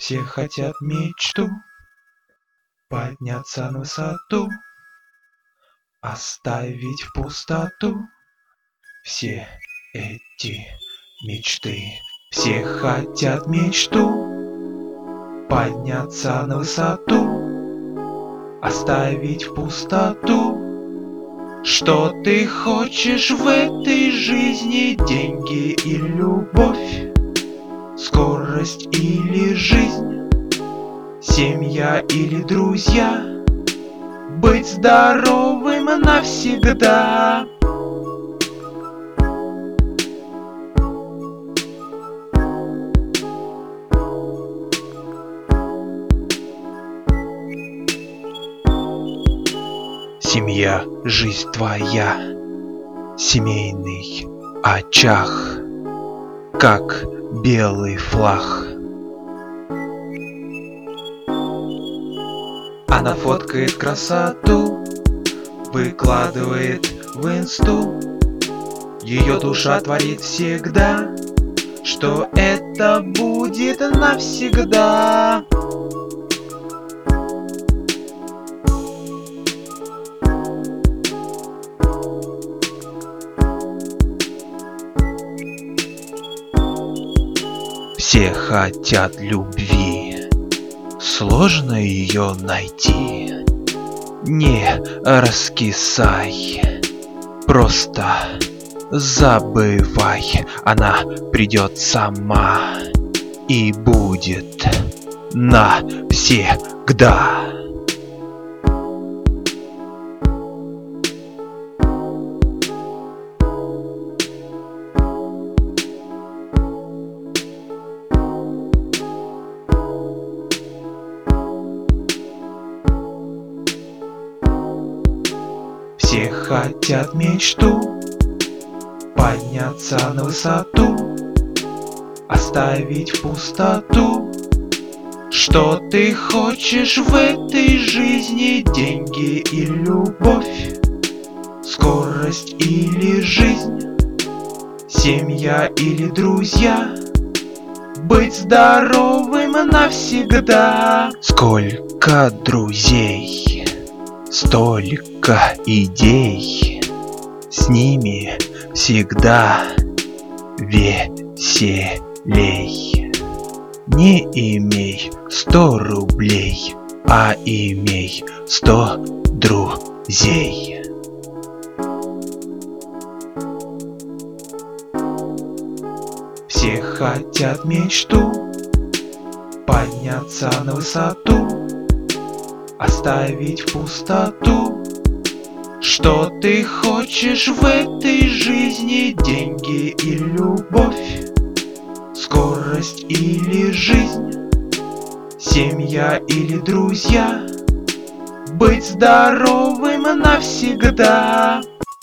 Все хотят мечту, подняться на высоту, оставить в пустоту все эти мечты. Все хотят мечту, подняться на высоту, оставить в пустоту. Что ты хочешь в этой жизни? Деньги и любовь, скорость или жизнь, семья или друзья, быть здоровым навсегда. Семья, жизнь твоя, семейный очаг, как белый флаг. Она фоткает красоту, выкладывает в инсту. Ее душа творит всегда, что это будет навсегда. Все хотят любви, сложно ее найти. Не раскисай, просто забывай. Она придет сама и будет навсегда. Все хотят мечту, подняться на высоту, оставить в пустоту. Что ты хочешь в этой жизни? Деньги и любовь, скорость или жизнь, семья или друзья, быть здоровым навсегда. Сколько друзей, столько идей, с ними всегда веселей. Не имей 100 рублей, а имей 100 друзей. Все хотят мечту, подняться на высоту, оставить в пустоту. Что ты хочешь в этой жизни? Деньги и любовь, скорость или жизнь, семья или друзья, быть здоровым навсегда.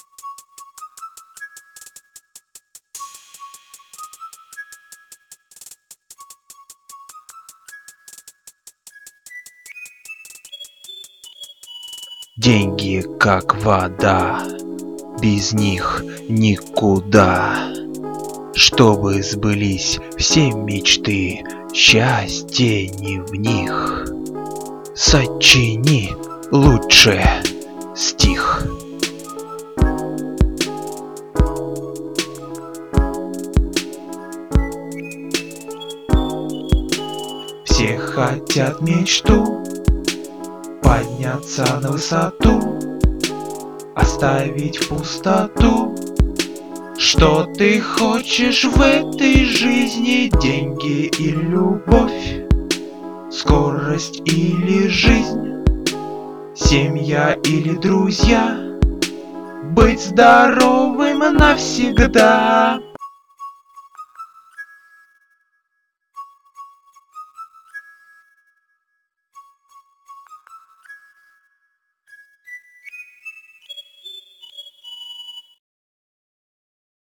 Деньги как вода, без них никуда. Чтобы сбылись все мечты, счастье не в них. Сочини лучше стих. Все хотят мечту, подняться на высоту, оставить в пустоту. Что ты хочешь в этой жизни? Деньги и любовь, скорость или жизнь, семья или друзья, быть здоровым навсегда.